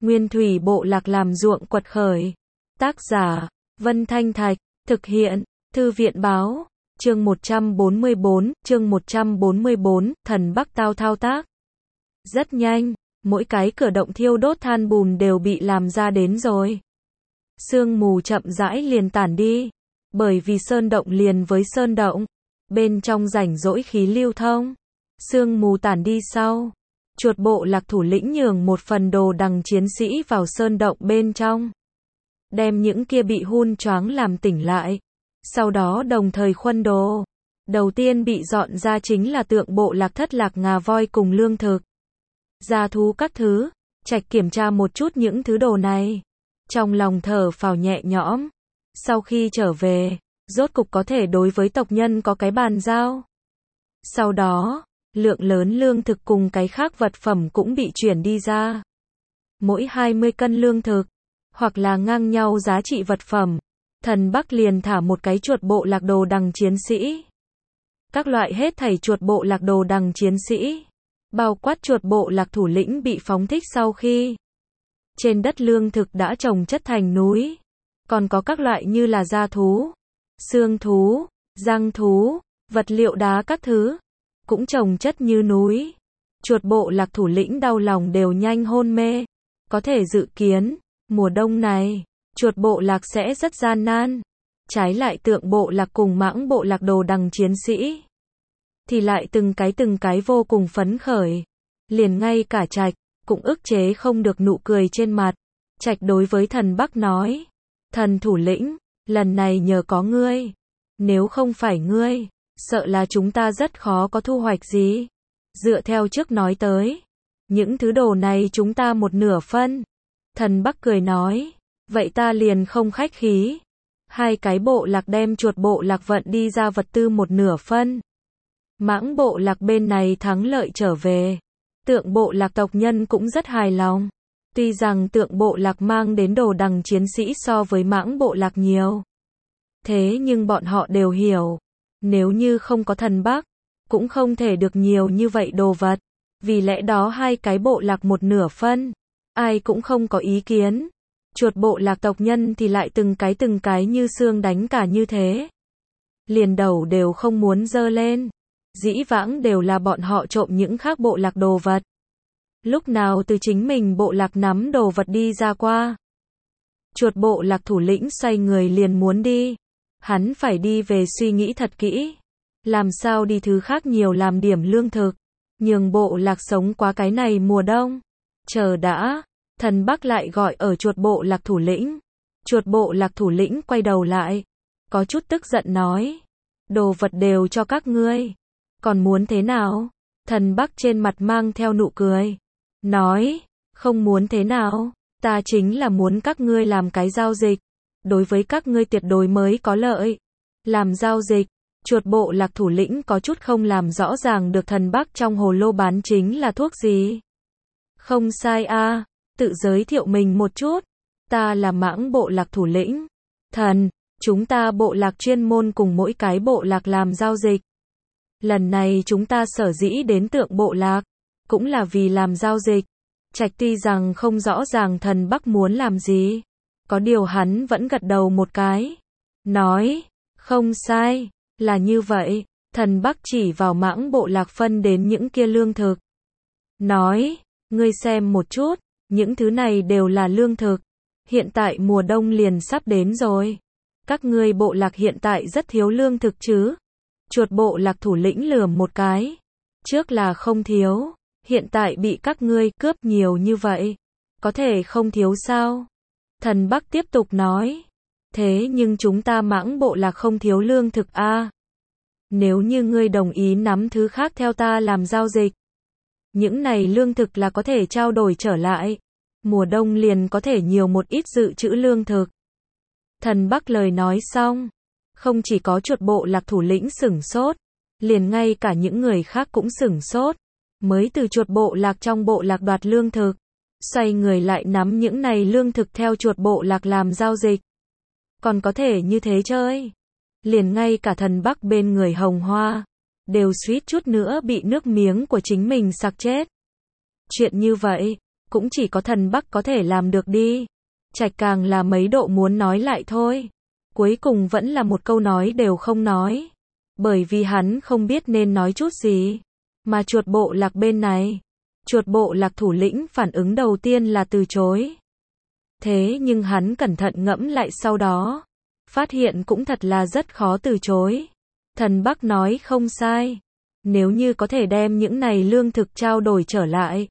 Nguyên thủy bộ lạc làm ruộng quật khởi. Tác giả, Vân Thanh Thạch, thực hiện, Thư viện báo, chương 144, thần Bắc Tao thao tác. Rất nhanh, mỗi cái cửa động thiêu đốt than bùn đều bị làm ra đến rồi. Sương mù chậm rãi liền tản đi, bởi vì sơn động liền với sơn động, bên trong rảnh rỗi khí lưu thông. Sương mù tản đi sau, chuột bộ lạc thủ lĩnh nhường một phần đồ đằng chiến sĩ vào sơn động bên trong, đem những kia bị hun choáng làm tỉnh lại, sau đó đồng thời khuân đồ. Đầu tiên bị dọn ra chính là tượng bộ lạc thất lạc ngà voi cùng lương thực, gia thú các thứ. Trạch kiểm tra một chút những thứ đồ này, trong lòng thở phào nhẹ nhõm. Sau khi trở về, rốt cục có thể đối với tộc nhân có cái bàn giao. Sau đó, lượng lớn lương thực cùng cái khác vật phẩm cũng bị chuyển đi ra. Mỗi 20 cân lương thực, hoặc là ngang nhau giá trị vật phẩm, thần Bắc liền thả một cái chuột bộ lạc đồ đằng chiến sĩ. Các loại hết thảy chuột bộ lạc đồ đằng chiến sĩ, bao quát chuột bộ lạc thủ lĩnh bị phóng thích sau khi trên đất lương thực đã trồng chất thành núi. Còn có các loại như là da thú, xương thú, răng thú, vật liệu đá các thứ, cũng trồng chất như núi. Chuột bộ lạc thủ lĩnh đau lòng đều nhanh hôn mê. Có thể dự kiến, mùa đông này, chuột bộ lạc sẽ rất gian nan. Trái lại tượng bộ lạc cùng mãng bộ lạc đồ đằng chiến sĩ thì lại từng cái vô cùng phấn khởi. Liền ngay cả Trạch cũng ức chế không được nụ cười trên mặt. Trạch đối với thần Bắc nói: "Thần thủ lĩnh, lần này nhờ có ngươi. Nếu không phải ngươi, sợ là chúng ta rất khó có thu hoạch gì. Dựa theo trước nói tới, những thứ đồ này chúng ta một nửa phân." Thần Bắc cười nói: "Vậy ta liền không khách khí. Hai cái bộ lạc đem chuột bộ lạc vận đi ra vật tư một nửa phân. Mãng bộ lạc bên này thắng lợi trở về. Tượng bộ lạc tộc nhân cũng rất hài lòng. Tuy rằng tượng bộ lạc mang đến đồ đằng chiến sĩ so với mãng bộ lạc nhiều. Thế nhưng bọn họ đều hiểu, nếu như không có thần Bắc, cũng không thể được nhiều như vậy đồ vật. Vì lẽ đó hai cái bộ lạc một nửa phân, ai cũng không có ý kiến. Chuột bộ lạc tộc nhân thì lại từng cái như xương đánh cả như thế. Liền đầu đều không muốn dơ lên. Dĩ vãng đều là bọn họ trộm những khác bộ lạc đồ vật. Lúc nào từ chính mình bộ lạc nắm đồ vật đi ra qua. Chuột bộ lạc thủ lĩnh xoay người liền muốn đi. Hắn phải đi về suy nghĩ thật kỹ. Làm sao đi thứ khác nhiều làm điểm lương thực. Nhường bộ lạc sống qua cái này mùa đông. Chờ đã, thần Bắc lại gọi ở chuột bộ lạc thủ lĩnh. Chuột bộ lạc thủ lĩnh quay đầu lại. Có chút tức giận nói: "Đồ vật đều cho các ngươi. Còn muốn thế nào?" Thần Bắc trên mặt mang theo nụ cười. Nói: "Không muốn thế nào, ta chính là muốn các ngươi làm cái giao dịch. Đối với các ngươi tuyệt đối mới có lợi." Làm giao dịch, chuột bộ lạc thủ lĩnh có chút không làm rõ ràng được thần Bắc trong hồ lô bán chính là thuốc gì. "Không sai a, tự giới thiệu mình một chút. Ta là mãng bộ lạc thủ lĩnh. Thần, chúng ta bộ lạc chuyên môn cùng mỗi cái bộ lạc làm giao dịch. Lần này chúng ta sở dĩ đến tượng bộ lạc, cũng là vì làm giao dịch." Trạch tuy rằng không rõ ràng thần Bắc muốn làm gì, có điều hắn vẫn gật đầu một cái. Nói: "Không sai, là như vậy." Thần Bắc chỉ vào mãng bộ lạc phân đến những kia lương thực. Nói: "Ngươi xem một chút, những thứ này đều là lương thực. Hiện tại mùa đông liền sắp đến rồi. Các ngươi bộ lạc hiện tại rất thiếu lương thực chứ?" Chuột bộ lạc thủ lĩnh lườm một cái. "Trước là không thiếu, hiện tại bị các ngươi cướp nhiều như vậy, có thể không thiếu sao?" Thần Bắc tiếp tục nói: "Thế nhưng chúng ta mãng bộ lạc không thiếu lương thực a. Nếu như ngươi đồng ý nắm thứ khác theo ta làm giao dịch, những này lương thực là có thể trao đổi trở lại. Mùa đông liền có thể nhiều một ít dự trữ lương thực." Thần Bắc lời nói xong, không chỉ có chuột bộ lạc thủ lĩnh sửng sốt, liền ngay cả những người khác cũng sửng sốt. Mới từ chuột bộ lạc trong bộ lạc đoạt lương thực, xoay người lại nắm những này lương thực theo chuột bộ lạc làm giao dịch. Còn có thể như thế chơi? Liền ngay cả thần Bắc bên người Hồng Hoa đều suýt chút nữa bị nước miếng của chính mình sặc chết. Chuyện như vậy, cũng chỉ có thần Bắc có thể làm được đi. Trạch càng là mấy độ muốn nói lại thôi. Cuối cùng vẫn là một câu nói đều không nói. Bởi vì hắn không biết nên nói chút gì. Mà chuột bộ lạc bên này, chuột bộ lạc thủ lĩnh phản ứng đầu tiên là từ chối. Thế nhưng hắn cẩn thận ngẫm lại sau đó, phát hiện cũng thật là rất khó từ chối. Thần Bắc nói không sai. Nếu như có thể đem những này lương thực trao đổi trở lại,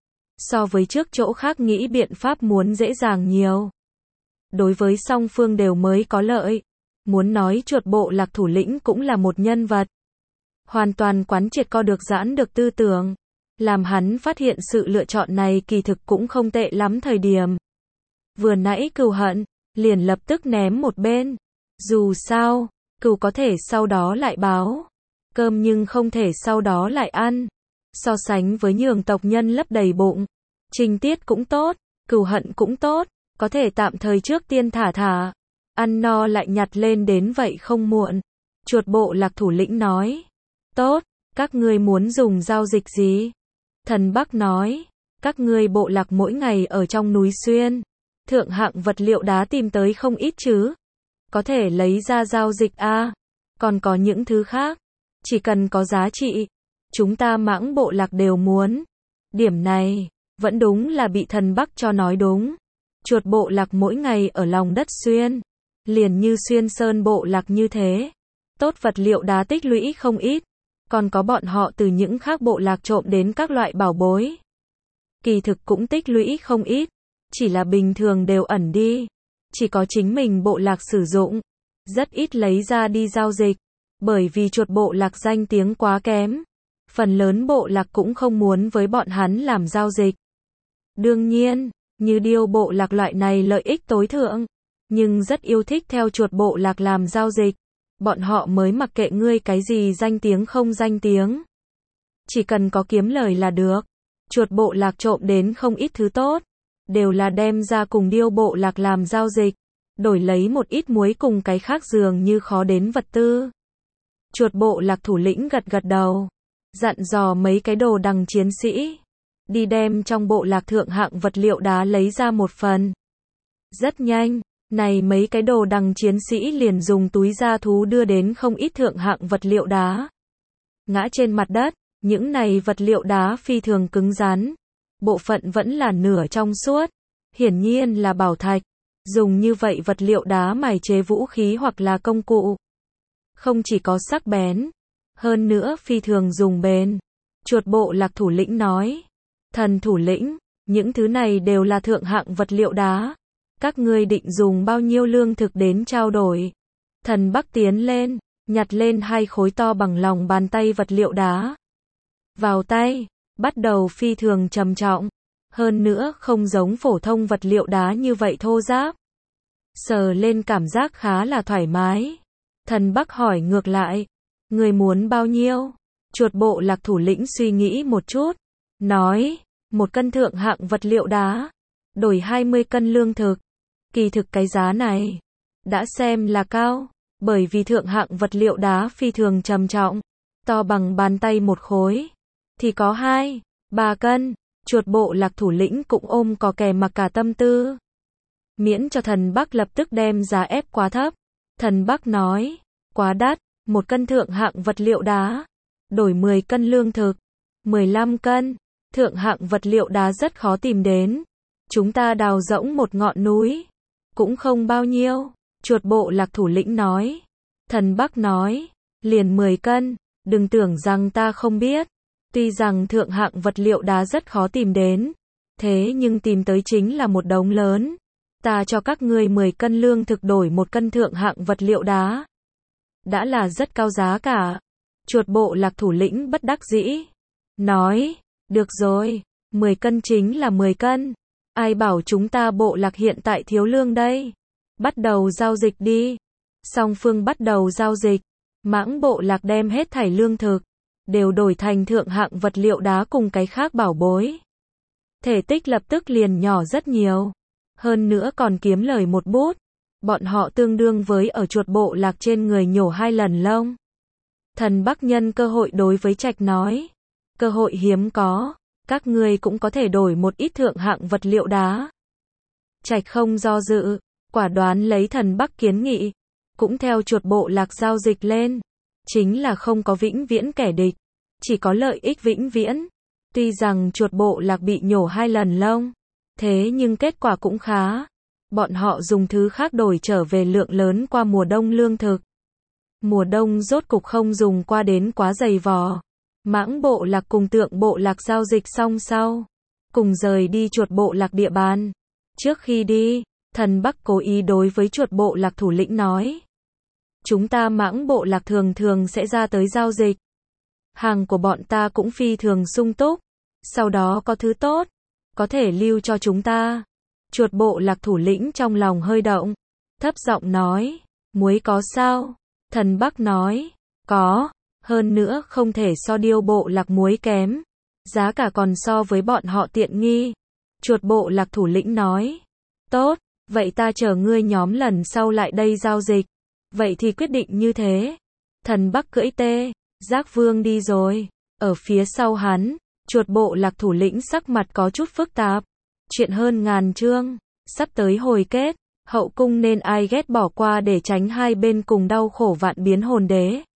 so với trước chỗ khác nghĩ biện pháp muốn dễ dàng nhiều. Đối với song phương đều mới có lợi. Muốn nói chuột bộ lạc thủ lĩnh cũng là một nhân vật. Hoàn toàn quán triệt co được giãn được tư tưởng. Làm hắn phát hiện sự lựa chọn này kỳ thực cũng không tệ lắm thời điểm. Vừa nãy cừu hận, liền lập tức ném một bên. Dù sao, cừu có thể sau đó lại báo cơm nhưng không thể sau đó lại ăn. So sánh với nhường tộc nhân lấp đầy bụng, Trình Tiết cũng tốt, cừu hận cũng tốt, có thể tạm thời trước tiên thả, ăn no lại nhặt lên đến vậy không muộn. Chuột bộ lạc thủ lĩnh nói, tốt, các ngươi muốn dùng giao dịch gì? Thần Bắc nói, các ngươi bộ lạc mỗi ngày ở trong núi xuyên, thượng hạng vật liệu đá tìm tới không ít chứ? Có thể lấy ra giao dịch a. Còn có những thứ khác, chỉ cần có giá trị, chúng ta mãng bộ lạc đều muốn. Điểm này, vẫn đúng là bị thần Bắc cho nói đúng. Chuột bộ lạc mỗi ngày ở lòng đất xuyên, liền như xuyên sơn bộ lạc như thế. Tốt vật liệu đá tích lũy không ít, còn có bọn họ từ những khác bộ lạc trộm đến các loại bảo bối. Kỳ thực cũng tích lũy không ít, chỉ là bình thường đều ẩn đi. Chỉ có chính mình bộ lạc sử dụng, rất ít lấy ra đi giao dịch. Bởi vì chuột bộ lạc danh tiếng quá kém, phần lớn bộ lạc cũng không muốn với bọn hắn làm giao dịch. Đương nhiên, như điêu bộ lạc loại này lợi ích tối thượng, nhưng rất yêu thích theo chuột bộ lạc làm giao dịch. Bọn họ mới mặc kệ ngươi cái gì danh tiếng không danh tiếng. Chỉ cần có kiếm lời là được. Chuột bộ lạc trộm đến không ít thứ tốt, đều là đem ra cùng điêu bộ lạc làm giao dịch, đổi lấy một ít muối cùng cái khác dường như khó đến vật tư. Chuột bộ lạc thủ lĩnh gật gật đầu, dặn dò mấy cái đồ đằng chiến sĩ, đi đem trong bộ lạc thượng hạng vật liệu đá lấy ra một phần. Rất nhanh, này mấy cái đồ đằng chiến sĩ liền dùng túi da thú đưa đến không ít thượng hạng vật liệu đá. Ngã trên mặt đất, những này vật liệu đá phi thường cứng rắn, bộ phận vẫn là nửa trong suốt, hiển nhiên là bảo thạch, dùng như vậy vật liệu đá mài chế vũ khí hoặc là công cụ. Không chỉ có sắc bén, hơn nữa phi thường dùng bền. Chuột bộ lạc thủ lĩnh nói, thần thủ lĩnh, những thứ này đều là thượng hạng vật liệu đá. Các ngươi định dùng bao nhiêu lương thực đến trao đổi? Thần Bắc tiến lên, nhặt lên 2 khối to bằng lòng bàn tay vật liệu đá. Vào tay, bắt đầu phi thường trầm trọng. Hơn nữa không giống phổ thông vật liệu đá như vậy thô ráp. Sờ lên cảm giác khá là thoải mái. Thần Bắc hỏi ngược lại, người muốn bao nhiêu? Chuột bộ lạc thủ lĩnh suy nghĩ một chút, nói, 1 cân thượng hạng vật liệu đá, đổi 20 cân lương thực. Kỳ thực cái giá này, đã xem là cao, bởi vì thượng hạng vật liệu đá phi thường trầm trọng, to bằng bàn tay một khối, thì có 2, 3 cân, chuột bộ lạc thủ lĩnh cũng ôm có kè mặc cả tâm tư. Miễn cho thần Bắc lập tức đem giá ép quá thấp. Thần Bắc nói, quá đắt, 1 cân thượng hạng vật liệu đá, đổi 10 cân lương thực, 15 cân, thượng hạng vật liệu đá rất khó tìm đến. Chúng ta đào rỗng một ngọn núi, cũng không bao nhiêu, chuột bộ lạc thủ lĩnh nói. Thần Bắc nói, liền 10 cân, đừng tưởng rằng ta không biết. Tuy rằng thượng hạng vật liệu đá rất khó tìm đến, thế nhưng tìm tới chính là một đống lớn. Ta cho các ngươi 10 cân lương thực đổi 1 cân thượng hạng vật liệu đá. Đã là rất cao giá cả. Chuột bộ lạc thủ lĩnh bất đắc dĩ. Nói, được rồi, 10 cân chính là 10 cân. Ai bảo chúng ta bộ lạc hiện tại thiếu lương đây? Bắt đầu giao dịch đi. Song phương bắt đầu giao dịch. Mãng bộ lạc đem hết thảy lương thực, đều đổi thành thượng hạng vật liệu đá cùng cái khác bảo bối. Thể tích lập tức liền nhỏ rất nhiều. Hơn nữa còn kiếm lời một bút. Bọn họ tương đương với ở chuột bộ lạc trên người nhổ 2 lần lông. Thần Bắc nhân cơ hội đối với Trạch nói. Cơ hội hiếm có. Các ngươi cũng có thể đổi một ít thượng hạng vật liệu đá. Trạch không do dự, quả đoán lấy Thần Bắc kiến nghị, cũng theo chuột bộ lạc giao dịch lên. Chính là không có vĩnh viễn kẻ địch, chỉ có lợi ích vĩnh viễn. Tuy rằng chuột bộ lạc bị nhổ 2 lần lông, thế nhưng kết quả cũng khá. Bọn họ dùng thứ khác đổi trở về lượng lớn qua mùa đông lương thực. Mùa đông rốt cục không dùng qua đến quá dày vò. Mãng bộ lạc cùng Tượng bộ lạc giao dịch xong sau, cùng rời đi chuột bộ lạc địa bàn. Trước khi đi, Thần Bắc cố ý đối với chuột bộ lạc thủ lĩnh nói. Chúng ta Mãng bộ lạc thường thường sẽ ra tới giao dịch. Hàng của bọn ta cũng phi thường sung túc. Sau đó có thứ tốt, có thể lưu cho chúng ta. Chuột bộ lạc thủ lĩnh trong lòng hơi động, thấp giọng nói, muối có sao? Thần Bắc nói, có, hơn nữa không thể so Điêu bộ lạc muối kém, giá cả còn so với bọn họ tiện nghi. Chuột bộ lạc thủ lĩnh nói, tốt, vậy ta chờ ngươi nhóm lần sau lại đây giao dịch. Vậy thì quyết định như thế. Thần Bắc cưỡi tê Giác Vương đi rồi, ở phía sau hắn, chuột bộ lạc thủ lĩnh sắc mặt có chút phức tạp. Chuyện hơn ngàn chương, sắp tới hồi kết, hậu cung nên ai ghét bỏ qua để tránh hai bên cùng đau khổ vạn biến hồn đế.